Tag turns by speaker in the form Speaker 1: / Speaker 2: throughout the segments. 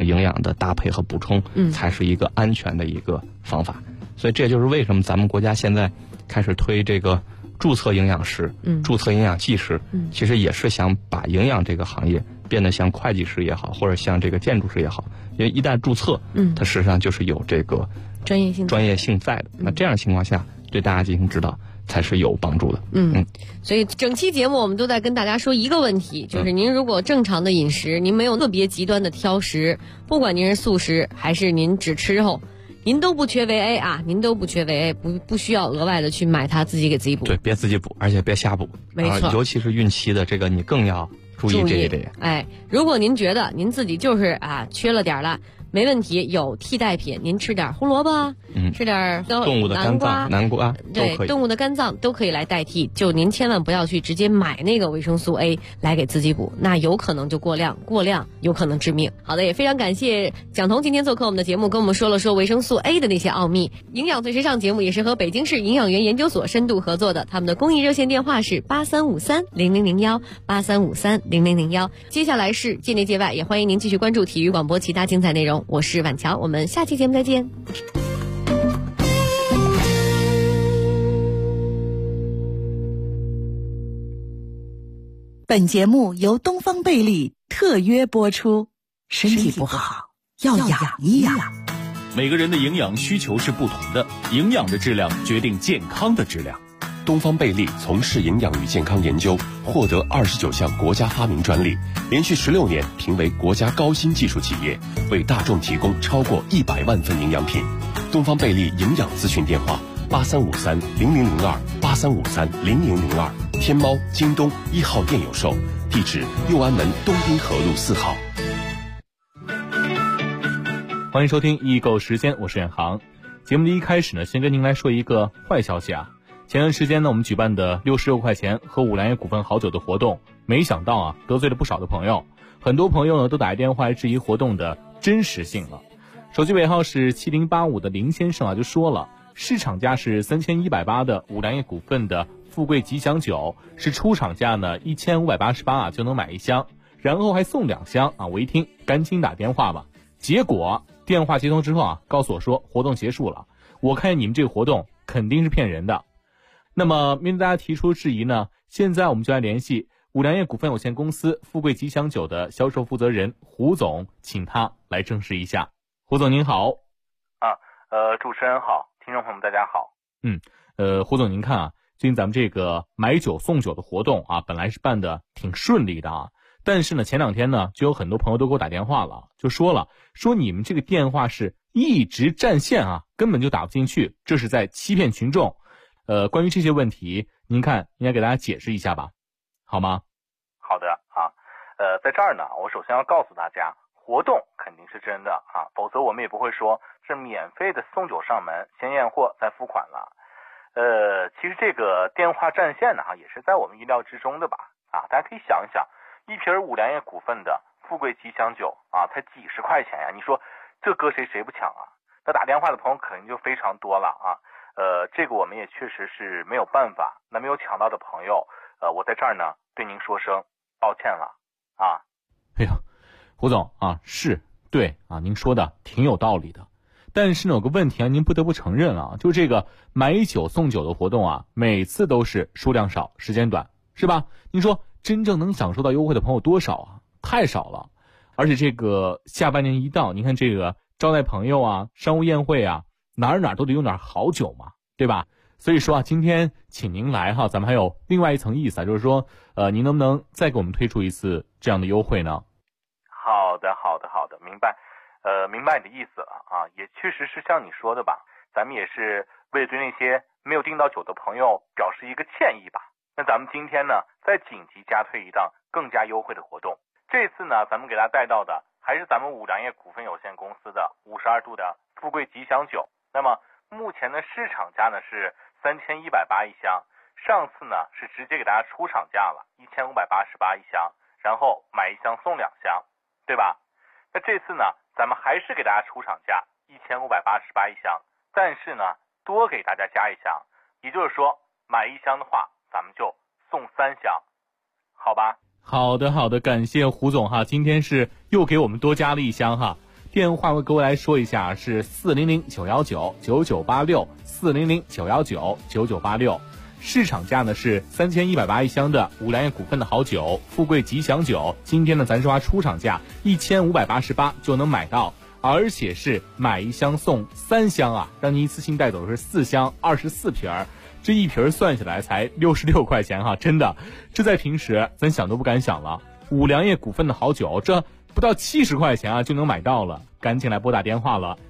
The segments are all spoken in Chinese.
Speaker 1: 营养的搭配和补充，才是一个安全的一个方法。所以这就是为什么咱们国家现在开始推这个注册营养师、注册营养技师，其实也是想把营养这个行业变得像会计师也好，或者像这个建筑师也好，因为一旦注册，它实际上就是有这个专业性在的。那这样的情况下，对大家进行指导才是有帮助的。
Speaker 2: 所以整期节目我们都在跟大家说一个问题，就是您如果正常的饮食，您没有特别极端的挑食，不管您是素食还是您只吃肉，您都不缺维 A 啊，您都不缺维 A， 不需要额外的去买它，自己给自己补。
Speaker 1: 对，别自己补，而且别瞎补。
Speaker 2: 没错，
Speaker 1: 尤其是孕期的这个，你更要注意这一点。
Speaker 2: 如果您觉得您自己就是缺了点了，没问题，有替代品，您吃点胡萝卜，吃点
Speaker 1: 动物的肝脏、南瓜，
Speaker 2: 对，动物的肝脏都可以来代替。就您千万不要去直接买那个维生素 A 来给自己补，那有可能就过量有可能致命。好的，也非常感谢蒋彤今天做客我们的节目，跟我们说了说维生素 A 的那些奥秘。营养最时尚节目也是和北京市营养员研究所深度合作的，他们的公益热线电话是83530001，83530001。接下来是界内界外，也欢迎您继续关注体育广播其他精彩内容。我是婉乔，我们下期节目再见。
Speaker 3: 本节目由东方贝利特约播出。身体不好要养一养。
Speaker 4: 每个人的营养需求是不同的，营养的质量决定健康的质量。
Speaker 5: 东方贝利从事营养与健康研究，获得29项国家发明专利，连续16年评为国家高新技术企业，为大众提供超过100万份营养品。东方贝利营养咨询电话83530002，83530002，天猫、京东1号店有售，地址右安门东滨河路4号。
Speaker 4: 欢迎收听易购时间，我是远航。节目的一开始呢，先跟您来说一个坏消息啊。前段时间呢，我们举办的66块钱喝五粮液股份好酒的活动，没想到得罪了不少的朋友，很多朋友呢都打电话来质疑活动的真实性了。手机尾号是7085的林先生就说了，市场价是3180的五粮液股份的富贵吉祥酒，是出厂价呢1588就能买一箱，然后还送2箱我一听赶紧打电话吧，结果电话接通之后告诉我说活动结束了，我看见你们这个活动肯定是骗人的。那么面对大家提出质疑呢，现在我们就来联系五粮液股份有限公司富贵吉祥酒的销售负责人胡总，请他来证实一下。胡总您好。
Speaker 6: 主持人好，听众朋友们大家好。
Speaker 4: 胡总您看最近咱们这个买酒送酒的活动本来是办的挺顺利的但是呢前2天呢就有很多朋友都给我打电话了，就说你们这个电话是一直占线根本就打不进去，这是在欺骗群众。关于这些问题，您看应该给大家解释一下吧，好吗？
Speaker 6: 好的在这儿呢，我首先要告诉大家，活动肯定是真的否则我们也不会说是免费的送酒上门，先验货再付款了。其实这个电话占线呢也是在我们意料之中的吧大家可以想一想，一瓶五粮液股份的富贵吉祥酒才几十块钱呀，你说这搁谁不抢那打电话的朋友肯定就非常多了这个我们也确实是没有办法。那没有抢到的朋友，我在这儿呢对您说声抱歉了
Speaker 4: 哎呀，胡总是对您说的挺有道理的，但是呢有个问题您不得不承认就这个买酒送酒的活动每次都是数量少时间短，是吧？您说真正能享受到优惠的朋友多少太少了。而且这个下半年一到，您看这个招待朋友商务宴会哪儿都得用点好酒嘛，对吧？所以说今天请您来咱们还有另外一层意思就是说您能不能再给我们推出一次这样的优惠呢？
Speaker 6: 好的，明白。明白你的意思了也确实是像你说的吧，咱们也是为了对那些没有订到酒的朋友表示一个歉意吧。那咱们今天呢再紧急加推一档更加优惠的活动，这次呢咱们给大家带到的还是咱们五粮液股份有限公司的52度的富贵吉祥酒。那么目前的市场价呢是3180一箱，上次呢是直接给大家出厂价了1588一箱，然后买1箱送2箱，对吧？那这次呢咱们还是给大家出厂价1588一箱，但是呢多给大家加1箱，也就是说买1箱的话咱们就送3箱，好吧？
Speaker 4: 好的，感谢胡总今天是又给我们多加了1箱电话给我来说一下，是400-919-9986，400-919-9986。市场价呢是3180一箱的五粮液股份的好酒，富贵吉祥酒。今天呢，咱说出厂价1588就能买到，而且是买一箱送3箱啊，让你一次性带走的是4箱24瓶儿，这一瓶算下来才66块钱哈，真的，这在平时咱想都不敢想了。五粮液股份的好酒，这不到70块钱啊就能买到了，赶紧来拨打电话了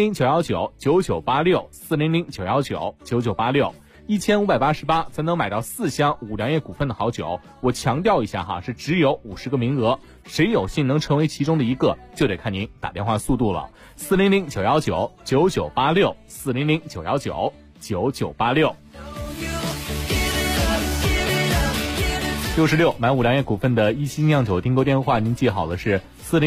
Speaker 4: ，400-919-9986，400-919-9986，1588才能买到4箱五粮液股份的好酒。我强调一下哈，是只有50个名额，谁有幸能成为其中的一个，就得看您打电话速度了。400-919-9986，400-919-9986。66买五粮液股份的一星酿酒订购电话，您记好了是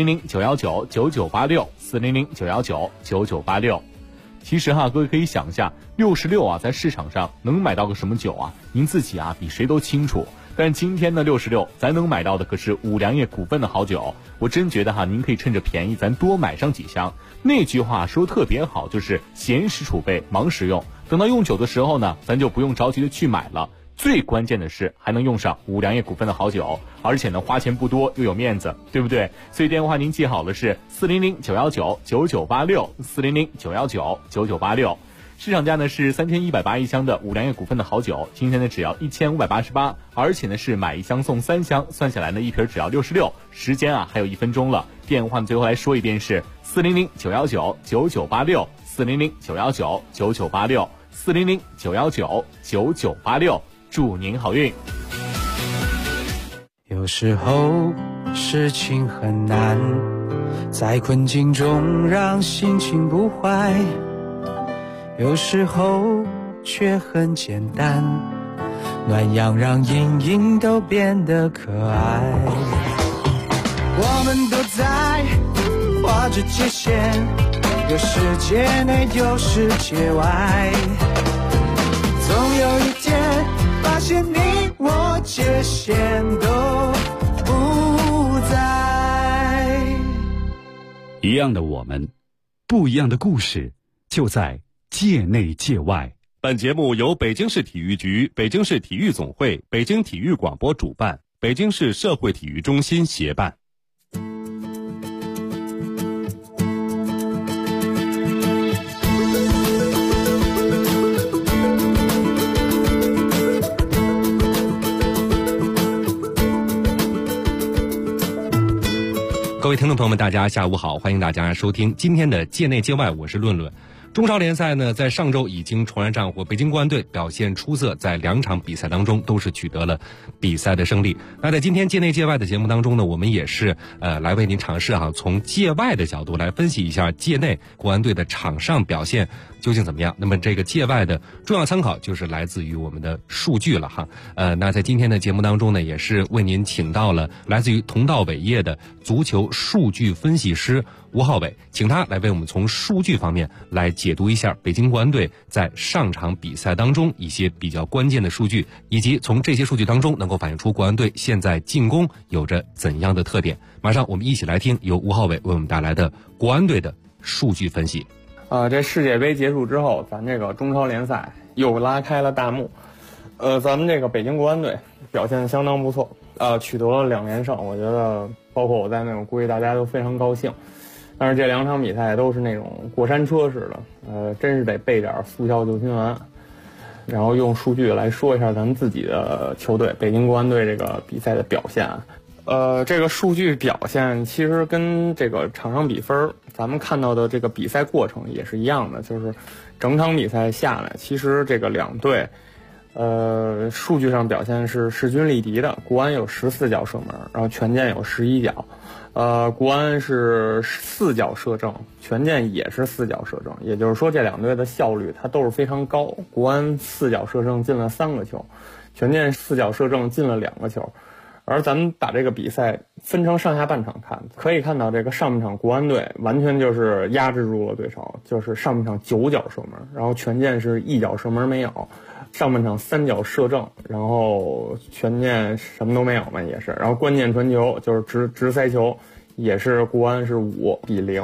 Speaker 4: 400-919-9986，400-919-9986。其实哈，各位可以想一下，66啊，在市场上能买到个什么酒啊？您自己啊比谁都清楚。但今天的66，咱能买到的可是五粮液股份的好酒。我真觉得哈，您可以趁着便宜，咱多买上几箱。那句话说特别好，就是闲时储备，忙时用。等到用酒的时候呢，咱就不用着急的去买了。最关键的是还能用上五粮液股份的好酒，而且呢花钱不多又有面子，对不对？所以电话您记好了是400-919-9986，400-919-9986。市场价呢是3180一箱的五粮液股份的好酒，今天呢只要1588，而且呢是买一箱送3箱，算下来呢一瓶只要66。时间啊还有1分钟了，电话最后来说一遍是400-919-9986，400-919-9986，400-919-9986。祝您好运。
Speaker 7: 有时候事情很难，在困境中让心情不坏，有时候却很简单，暖阳让阴影都变得可爱。我们都在画着界限，有世界内有世界外，总有一天发现你我界限都不在。
Speaker 8: 一样的我们，不一样的故事，就在界内界外。
Speaker 5: 本节目由北京市体育局、北京市体育总会、北京体育广播主办，北京市社会体育中心协办。
Speaker 9: 各位听众朋友们，大家下午好，欢迎大家收听今天的界内界外，我是论论。中超联赛呢，在上周已经重燃战火，北京国安队表现出色，在2场比赛当中都是取得了比赛的胜利。那在今天界内界外的节目当中呢，我们也是来为您尝试从界外的角度来分析一下界内国安队的场上表现究竟怎么样。那么这个界外的重要参考就是来自于我们的数据了哈。那在今天的节目当中呢，也是为您请到了来自于同道伟业的足球数据分析师吴浩伟，请他来为我们从数据方面来解读一下北京国安队在上场比赛当中一些比较关键的数据，以及从这些数据当中能够反映出国安队现在进攻有着怎样的特点。马上我们一起来听由吴浩伟为我们带来的国安队的数据分析。
Speaker 10: 这世界杯结束之后，咱这个中超联赛又拉开了大幕。咱们这个北京国安队表现相当不错，取得了2连胜，我觉得包括我在内，我估计大家都非常高兴。但是这2场比赛都是那种过山车似的，真是得备点速效救心丸。然后用数据来说一下咱们自己的球队北京国安队这个比赛的表现。这个数据表现其实跟这个场上比分咱们看到的这个比赛过程也是一样的，就是整场比赛下来，其实这个两队数据上表现是势均力敌的。国安有14脚射门，然后权健有11脚。国安是4脚射正，权健也是4脚射正，也就是说这两队的效率它都是非常高。国安4脚射正进了3个球，权健4脚射正进了2个球。而咱们把这个比赛分成上下半场看，可以看到这个上半场国安队完全就是压制住了对手，就是上半场9脚射门，然后权健是1脚射门没有，上半场3脚射正，然后权健什么都没有嘛也是，然后关键传球就是直塞球也是国安是5-0。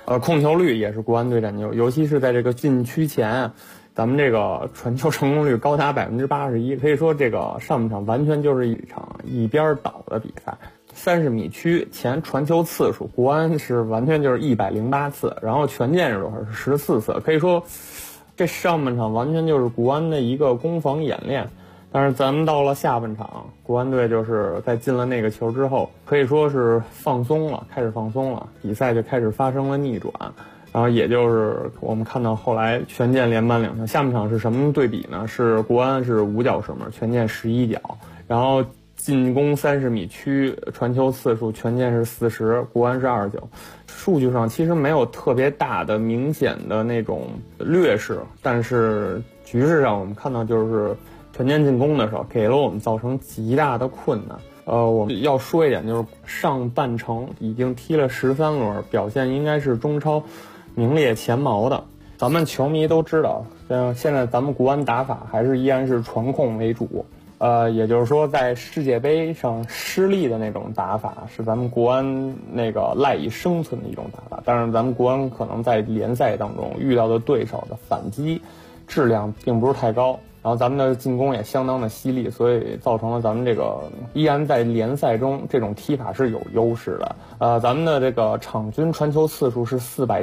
Speaker 10: 控球率也是国安队占优，尤其是在这个禁区前，咱们这个传球成功率高达81%，可以说这个上半场完全就是一场一边倒的比赛。30米区前传球次数，国安是完全就是108次，然后全建是多少？是14次，可以说这上半场完全就是国安的一个攻防演练。但是咱们到了下半场，国安队就是在进了那个球之后，可以说是放松了，开始放松了，比赛就开始发生了逆转。然后也就是我们看到后来全建连扳2场，下半场是什么对比呢？是国安是5脚射门，全建11脚，然后进攻30米区传球次数全建是40，国安是29。数据上其实没有特别大的明显的那种劣势，但是局势上我们看到就是全建进攻的时候给了我们造成极大的困难。我们要说一点，就是上半程已经踢了13轮，表现应该是中超名列前茅的。咱们球迷都知道，现在咱们国安打法还是依然是传控为主。也就是说，在世界杯上失利的那种打法是咱们国安那个赖以生存的一种打法，但是咱们国安可能在联赛当中遇到的对手的反击质量并不是太高，然后咱们的进攻也相当的犀利，所以造成了咱们这个依然在联赛中这种踢法是有优势的。咱们的这个场均传球次数是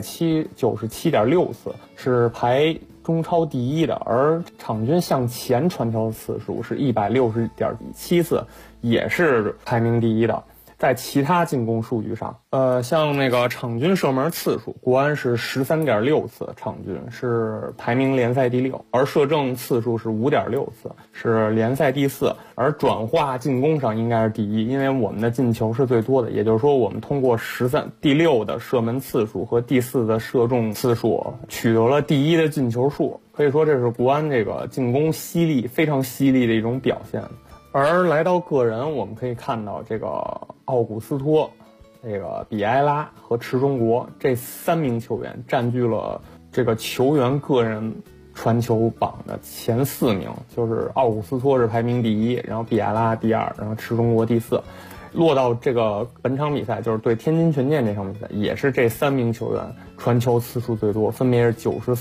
Speaker 10: 497.6次，是排中超第一的，而场均向前传球次数是160.7次，也是排名第一的。在其他进攻数据上，像那个场均射门次数，国安是13.6次，场均是排名联赛第6，而射正次数是5.6次，是联赛第4，而转化进攻上应该是第1，因为我们的进球是最多的，也就是说我们通过第6的射门次数和第4的射中次数取得了第1的进球数，可以说这是国安这个进攻犀利，非常犀利的一种表现。而来到个人，我们可以看到这个奥古斯托、这个比埃拉和池忠国这3名球员占据了这个球员个人传球榜的前4名，就是奥古斯托是排名第1，然后比埃拉第2，然后池忠国第4。落到这个本场比赛，就是对天津权健这场比赛，也是这3名球员传球次数最多，分别是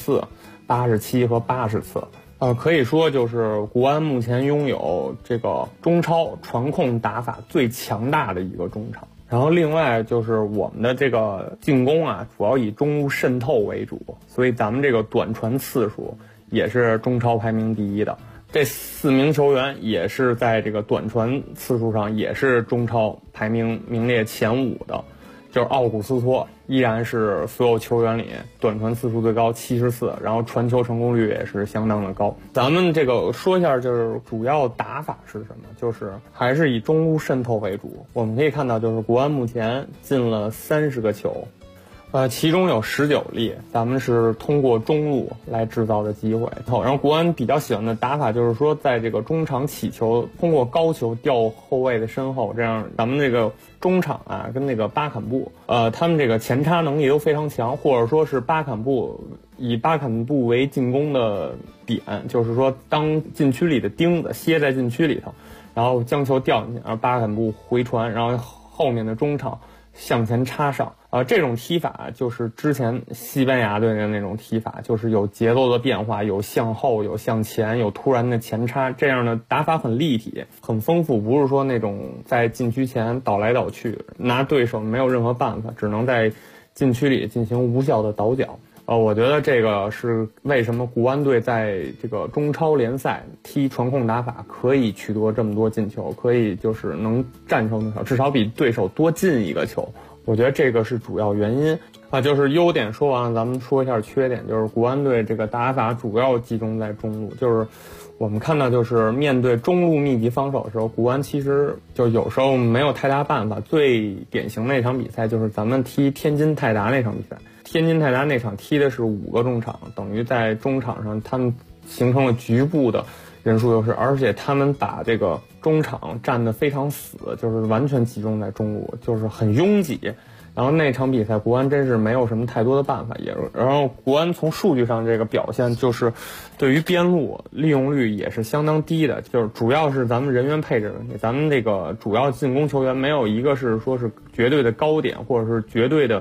Speaker 10: 94、87和80次。可以说就是国安目前拥有这个中超传控打法最强大的一个中场。然后另外就是我们的这个进攻啊，主要以中路渗透为主，所以咱们这个短传次数也是中超排名第1的。这4名球员也是在这个短传次数上也是中超名列前5的。就是奥古斯托依然是所有球员里短传次数最高74，然后传球成功率也是相当的高。咱们这个说一下，就是主要打法是什么，就是还是以中路渗透为主。我们可以看到，就是国安目前进了30个球，其中有19粒咱们是通过中路来制造的机会。然后国安比较喜欢的打法就是说，在这个中场起球，通过高球吊后卫的身后，这样咱们这个中场啊跟那个巴坎布，他们这个前插能力都非常强，或者说是以巴坎布为进攻的点，就是说当禁区里的钉子歇在禁区里头，然后将球吊进去，然后巴坎布回传，然后后面的中场向前插上。这种踢法就是之前西班牙队的那种踢法，就是有节奏的变化，有向后，有向前，有突然的前插，这样的打法很立体，很丰富，不是说那种在禁区前倒来倒去，拿对手没有任何办法，只能在禁区里进行无效的倒脚。我觉得这个是为什么国安队在这个中超联赛踢传控打法可以取得这么多进球，可以就是能战胜对手，至少比对手多进1个球。我觉得这个是主要原因就是优点说完了，咱们说一下缺点，就是国安队这个打法主要集中在中路，就是我们看到就是面对中路密集防守的时候，国安其实就有时候没有太大办法。最典型的一场比赛就是咱们踢天津泰达那场比赛，天津泰达那场踢的是5个中场，等于在中场上他们形成了局部的人数优势，而且他们把这个中场站得非常死，就是完全集中在中路，就是很拥挤。然后那场比赛国安真是没有什么太多的办法，然后国安从数据上这个表现就是对于边路利用率也是相当低的，就是主要是咱们人员配置问题，咱们这个主要进攻球员没有一个是说是绝对的高点或者是绝对的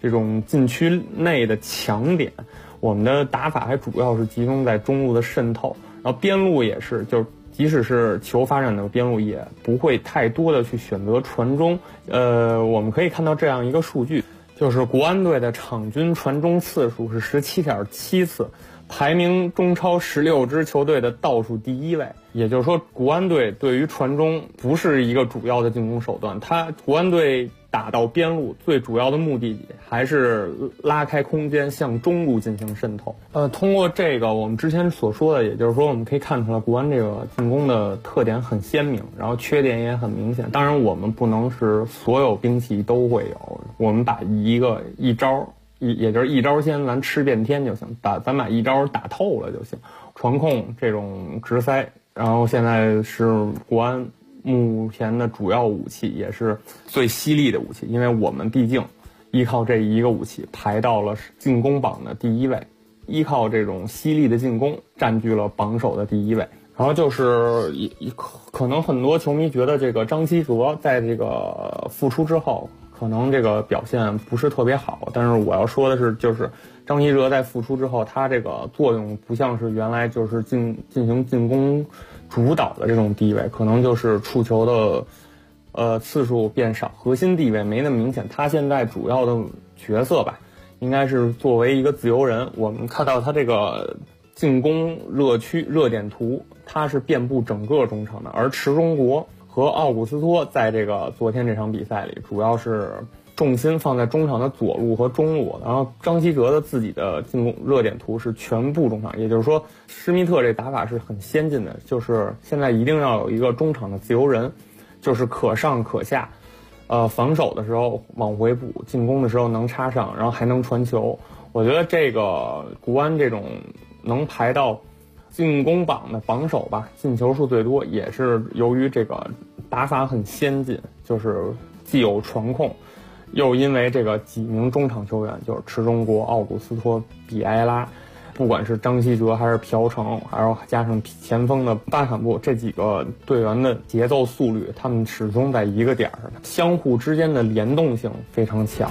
Speaker 10: 这种禁区内的强点，我们的打法还主要是集中在中路的渗透，然后边路也是，就是即使是球发展的边路，也不会太多的去选择传中。我们可以看到这样一个数据，就是国安队的场均传中次数是17.7次，排名中超16支球队的倒数第一位。也就是说，国安队对于传中不是一个主要的进攻手段，国安队打到边路最主要的目的还是拉开空间向中路进行渗透。通过这个我们之前所说的，也就是说我们可以看出来国安这个进攻的特点很鲜明，然后缺点也很明显。当然我们不能是所有兵器都会有，我们把一招也就是一招鲜咱吃遍天就行，咱把一招打透了就行。传控这种直塞，然后现在是国安目前的主要武器，也是最犀利的武器，因为我们毕竟依靠这一个武器排到了进攻榜的第一位，依靠这种犀利的进攻占据了榜首的第一位。然后就是可能很多球迷觉得这个张稀哲在这个复出之后可能这个表现不是特别好，但是我要说的是，就是张稀哲在复出之后，他这个作用不像是原来就是进行进攻主导的这种地位，可能就是触球的次数变少，核心地位没那么明显。他现在主要的角色吧，应该是作为一个自由人。我们看到他这个进攻热点图，他是遍布整个中场的，而池忠国和奥古斯托在这个昨天这场比赛里，主要是重心放在中场的左路和中路，然后张稀哲的自己的进攻热点图是全部中场，也就是说施密特这打法是很先进的，就是现在一定要有一个中场的自由人，就是可上可下，防守的时候往回补，进攻的时候能插上，然后还能传球。我觉得这个国安这种能排到进攻榜的榜首吧，进球数最多，也是由于这个打法很先进，就是既有传控，又因为这个几名中场球员，就是池忠国、奥古斯托、比埃拉，不管是张稀哲还是朴成，还有加上前锋的巴坎布，这几个队员的节奏速率，他们始终在一个点上，相互之间的联动性非常强。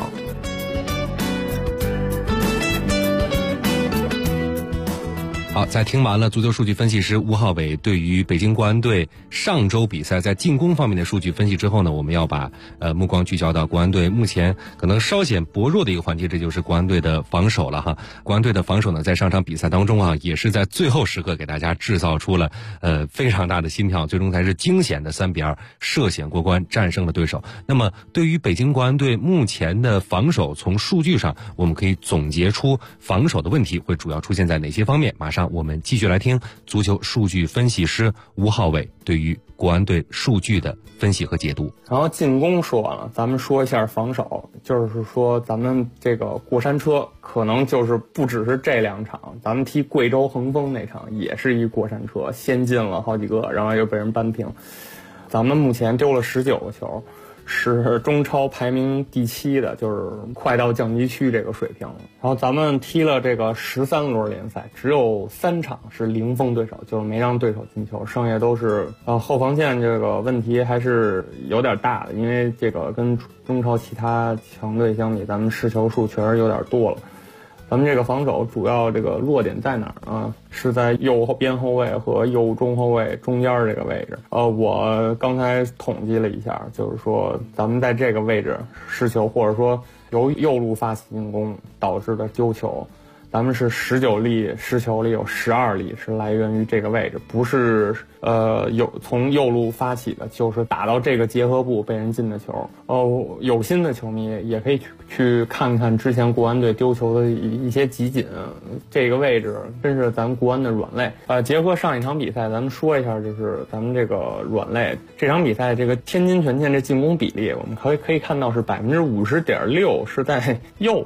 Speaker 9: 好，在听完了足球数据分析师吴浩伟对于北京国安队上周比赛在进攻方面的数据分析之后呢，我们要把目光聚焦到国安队目前可能稍显薄弱的一个环节，这就是国安队的防守了哈。国安队的防守呢，在上场比赛当中啊，也是在最后时刻给大家制造出了非常大的心跳，最终才是惊险的3-2涉险过关，战胜了对手。那么对于北京国安队目前的防守，从数据上我们可以总结出防守的问题会主要出现在哪些方面？马上我们继续来听足球数据分析师吴浩伟对于国安队数据的分析和解读。
Speaker 10: 然后进攻说完了，咱们说一下防守，就是说咱们这个过山车可能就是不只是这2场，咱们踢贵州恒丰那场也是一过山车，先进了好几个，然后又被人扳平。咱们目前丢了19个球，是中超排名第7的，就是快到降级区这个水平了。然后咱们踢了这个13轮联赛，只有3场是零封对手，就是没让对手进球，剩下都是后防线这个问题还是有点大的，因为这个跟中超其他强队相比，咱们失球数确实有点多了。咱们这个防守主要这个弱点在哪儿呢？是在右边后卫和右中后卫中间这个位置。我刚才统计了一下，就是说咱们在这个位置失球，或者说由右路发起进攻导致的丢球，咱们是19粒失球里有12粒是来源于这个位置，不是从右路发起的，就是打到这个结合部被人进的球。有心的球迷也可以去看看之前国安队丢球的一些集锦，这个位置真是咱们国安的软肋。结合上一场比赛，咱们说一下，就是咱们这个软肋这场比赛这个天津权健这进攻比例，我们可以看到是50.6%是在右路。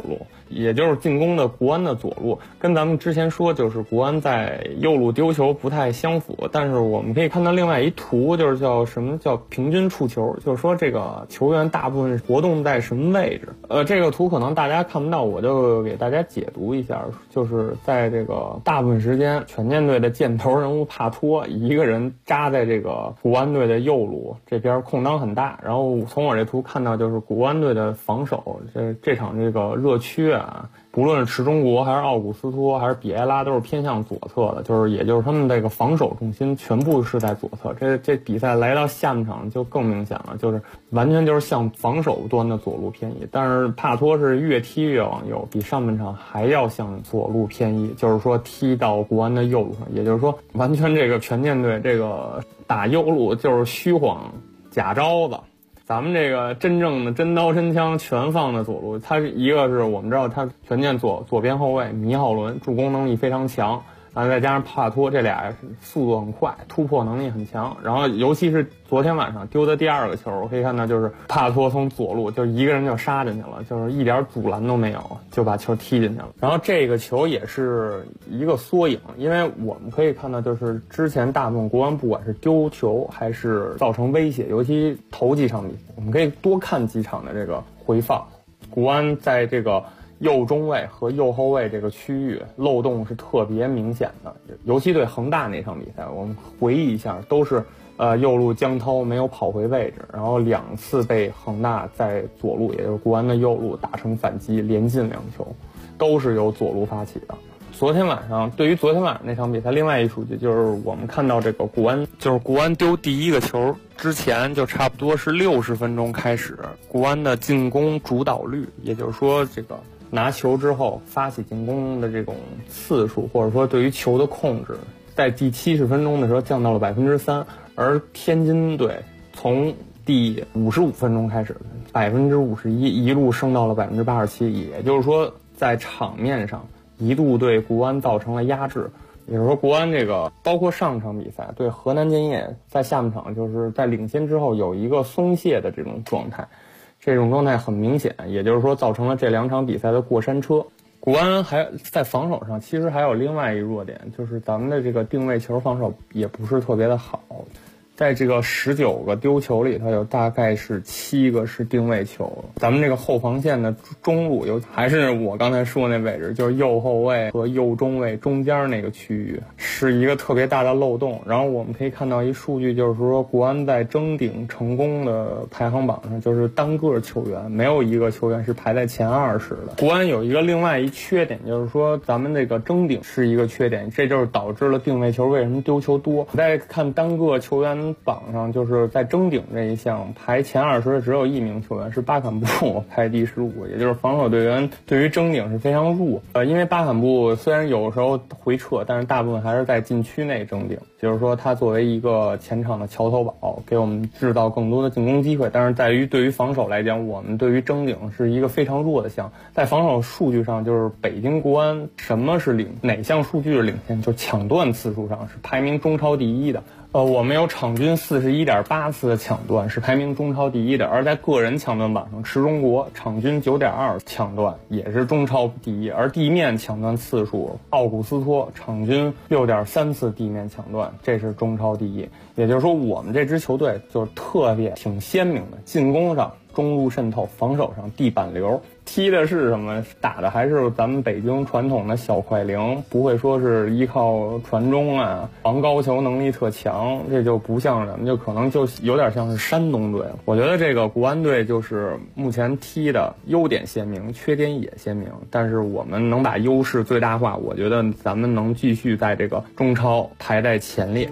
Speaker 10: 也就是进攻的国安的左路，跟咱们之前说就是国安在右路丢球不太相符。但是我们可以看到另外一图，就是叫什么叫平均触球，就是说这个球员大部分活动在什么位置。这个图可能大家看不到，我就给大家解读一下，就是在这个大部分时间，权健队的箭头人物帕托一个人扎在这个国安队的右路这边，空当很大。然后从我这图看到，就是国安队的防守这场这个热区啊，不论是池中国还是奥古斯托还是比埃拉，都是偏向左侧的，也就是他们这个防守重心全部是在左侧。这比赛来到下半场就更明显了，就是完全就是向防守端的左路偏移。但是帕托是越踢越往右，比上半场还要向左路偏移，就是说踢到国安的右路上。也就是说，完全这个权健队这个打右路就是虚晃假招子。咱们这个真正的真刀真枪全放在左路，他一个是我们知道他权健左边后卫米浩伦助攻能力非常强，然后再加上帕托，这俩速度很快，突破能力很强。然后尤其是昨天晚上丢的第二个球，我可以看到就是帕托从左路就一个人就杀进去了，就是一点阻拦都没有就把球踢进去了。然后这个球也是一个缩影，因为我们可以看到就是之前大部分国安不管是丢球还是造成威胁，尤其头几场比赛，我们可以多看几场的这个回放，国安在这个右中卫和右后卫这个区域漏洞是特别明显的，尤其对恒大那场比赛，我们回忆一下，都是右路江涛没有跑回位置，然后2次被恒大在左路，也就是国安的右路打成反击，连进2球，都是由左路发起的。昨天晚上那场比赛，另外一数据就是我们看到这个国安丢第一个球之前，就差不多是60分钟开始，国安的进攻主导率，也就是说这个拿球之后发起进攻的这种次数，或者说对于球的控制，在第70分钟的时候降到了3%，而天津队从第55分钟开始51%一路升到了87%，也就是说在场面上一度对国安造成了压制。也就是说，国安这个包括上场比赛对河南建业，在下半场就是在领先之后有一个松懈的这种状态，这种状态很明显，也就是说造成了这2场比赛的过山车。国安还在防守上其实还有另外一弱点，就是咱们的这个定位球防守也不是特别的好。在这个19个丢球里头，有大概是7个是定位球。咱们这个后防线的中路还是我刚才说那位置，就是右后卫和右中卫中间那个区域是一个特别大的漏洞。然后我们可以看到一数据，就是说国安在争顶成功的排行榜上，就是单个球员没有一个球员是排在前20的。国安有一个另外一缺点，就是说咱们这个争顶是一个缺点，这就是导致了定位球为什么丢球多。再看单个球员榜上，就是在争顶这一项排前20的只有1名球员，是巴坎布排第15，也就是防守队员对于争顶是非常弱。因为巴坎布虽然有时候回撤，但是大部分还是在禁区内争顶，就是说他作为一个前场的桥头堡，给我们制造更多的进攻机会。但是在于对于防守来讲，我们对于争顶是一个非常弱的项。在防守数据上，就是北京国安什么是哪项数据是领先，就抢断次数上是排名中超第1的。我们有场均41.8次的抢断，是排名中超第1的。而在个人抢断榜上，池中国场均9.2抢断，也是中超第1。而地面抢断次数，奥古斯托场均6.3次地面抢断，这是中超第1。也就是说，我们这支球队就是特别挺鲜明的，进攻上中路渗透，防守上地板流，踢的是什么？打的还是咱们北京传统的小快灵，不会说是依靠传中啊，防高球能力特强，这就不像咱们，就可能就有点像是山东队了。我觉得这个国安队就是目前踢的优点鲜明，缺点也鲜明，但是我们能把优势最大化，我觉得咱们能继续在这个中超排在前列。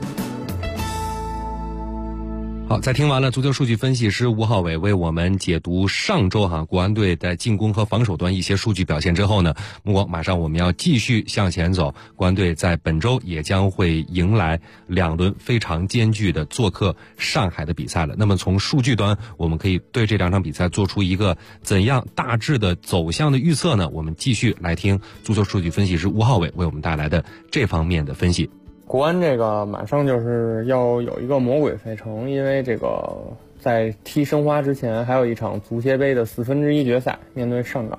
Speaker 9: 好，在听完了足球数据分析师吴浩伟为我们解读上周国安队在进攻和防守端一些数据表现之后呢，目光马上我们要继续向前走。国安队在本周也将会迎来2轮非常艰巨的做客上海的比赛了。那么从数据端，我们可以对这2场比赛做出一个怎样大致的走向的预测呢？我们继续来听足球数据分析师吴浩伟为我们带来的这方面的分析。
Speaker 10: 国安这个马上就是要有一个魔鬼赛程，因为这个在踢申花之前还有一场足协杯的1/4决赛，面对上港。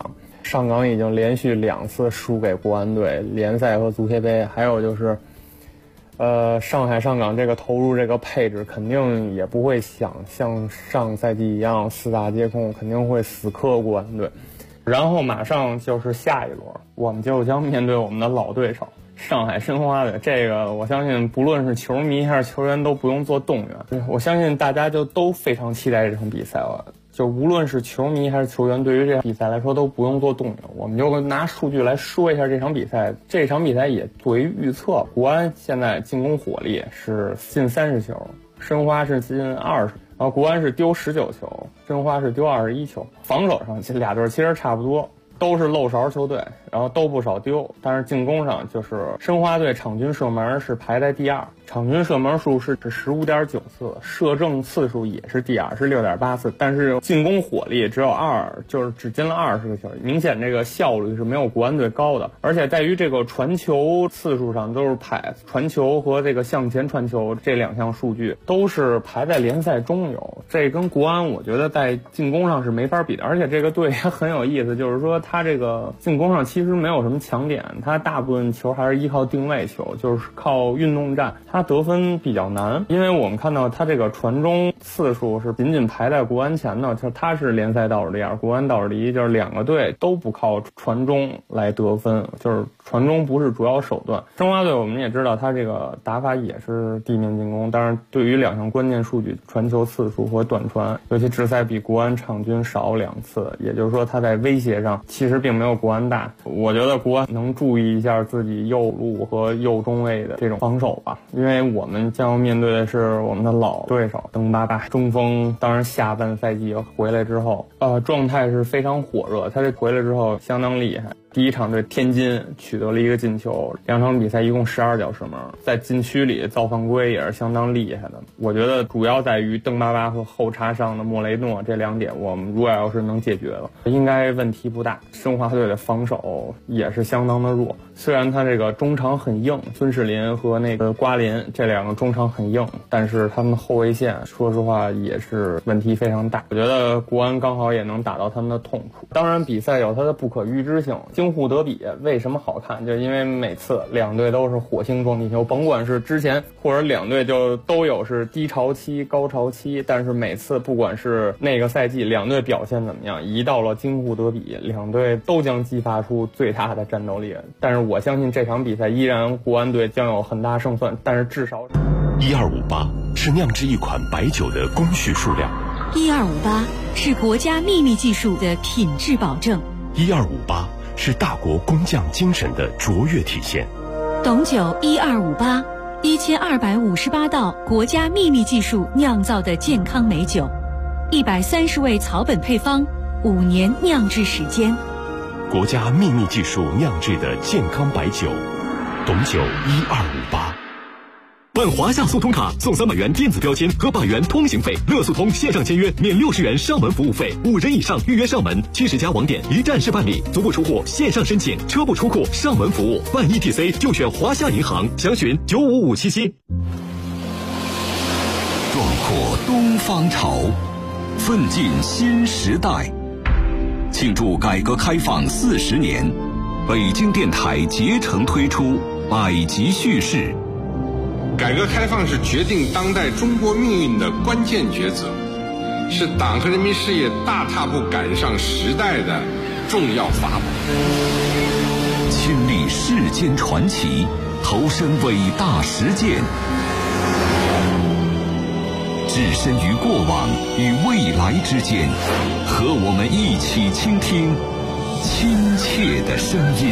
Speaker 10: 上港已经连续2次输给国安队，联赛和足协杯。还有就是，上海上港这个投入这个配置肯定也不会像上赛季一样4大皆空，肯定会死磕国安队。然后马上就是下一轮，我们就将面对我们的老对手上海申花队。这个我相信不论是球迷还是球员都不用做动员，我相信大家就都非常期待这场比赛了。就无论是球迷还是球员，对于这场比赛来说都不用做动员。我们就拿数据来说一下这场比赛。这场比赛也作为预测，国安现在进攻火力是进30球，申花是进20，然后国安是丢19球，申花是丢21球。防守上这俩队其实差不多，都是漏勺球队，然后都不少丢。但是进攻上就是申花队场均射门是排在第2，场均射门数是15.9次，射正次数也是第2，是6.8次。但是进攻火力只有就是只进了20个球，明显这个效率是没有国安队高的。而且在于这个传球次数上都是传球和这个向前传球这2项数据都是排在联赛中游，这跟国安我觉得在进攻上是没法比的。而且这个队也很有意思，就是说他这个进攻上其实没有什么强点，他大部分球还是依靠定位球，就是靠运动战，他得分比较难。因为我们看到他这个传中次数是仅排在国安前的，就是他是联赛倒数第2，国安倒数第1，就是2个队都不靠传中来得分，就是传中不是主要手段。申花队我们也知道他这个打法也是地面进攻，但是对于2项关键数据传球次数和短传，尤其直塞比国安场均少2次，也就是说他在威胁上其实并没有国安大。我觉得国安能注意一下自己右路和右中卫的这种防守吧，因为我们将要面对的是我们的老对手登巴巴中锋。当然下半赛季回来之后状态是非常火热，他这回来之后相当厉害。第1场对天津取得了1个进球，2场比赛一共12脚射门，在禁区里造犯规也是相当厉害的。我觉得主要在于登巴巴和后插上的莫雷诺这2点，我们如果要是能解决了，应该问题不大。申花队的防守也是相当的弱，虽然他这个中场很硬，孙世林和那个瓜林这2个中场很硬，但是他们后卫线说实话也是问题非常大。我觉得国安刚好也能打到他们的痛处。当然比赛有它的不可预知性，京沪德比为什么好看，就因为每次2队都是火星撞地球，甭管是之前或者2队就都有是低潮期高潮期，但是每次不管是那个赛季2队表现怎么样，一到了京沪德比2队都将激发出最大的战斗力。但是我相信这场比赛依然国安队将有很大胜算，但是至少
Speaker 5: 1258是酿制一款白酒的工序数量
Speaker 11: ，1258是国家秘密技术的品质保证
Speaker 5: ，1258是大国工匠精神的卓越体现。
Speaker 11: 董酒1258，1258道国家秘密技术酿造的健康美酒，130味草本配方，5年酿制时间。
Speaker 5: 国家秘密技术酿制的健康白酒，董酒1258。
Speaker 12: 办华夏速通卡送300元电子标签和100元通行费，乐速通线上签约免60元上门服务费，5人以上预约上门，70家网点一站式办理，足不出户线上申请，车不出库上门服务，办 ETC 就选华夏银行，详询95577。
Speaker 13: 壮阔东方潮，奋进新时代。庆祝改革开放40年，北京电台竭诚推出百集叙事。
Speaker 14: 改革开放是决定当代中国命运的关键抉择，是党和人民事业大踏步赶上时代的重要法宝。
Speaker 13: 亲历世间传奇，投身伟大实践，置身于过往与未来之间，和我们一起倾听亲切的声音。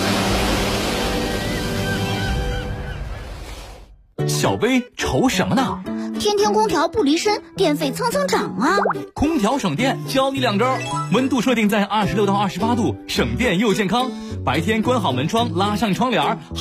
Speaker 15: 小薇愁什么呢？
Speaker 16: 天天空调不离身，电费蹭蹭涨啊！
Speaker 15: 空调省电，教你2招：温度设定在26到28度，省电又健康。白天关好门窗，拉上窗帘。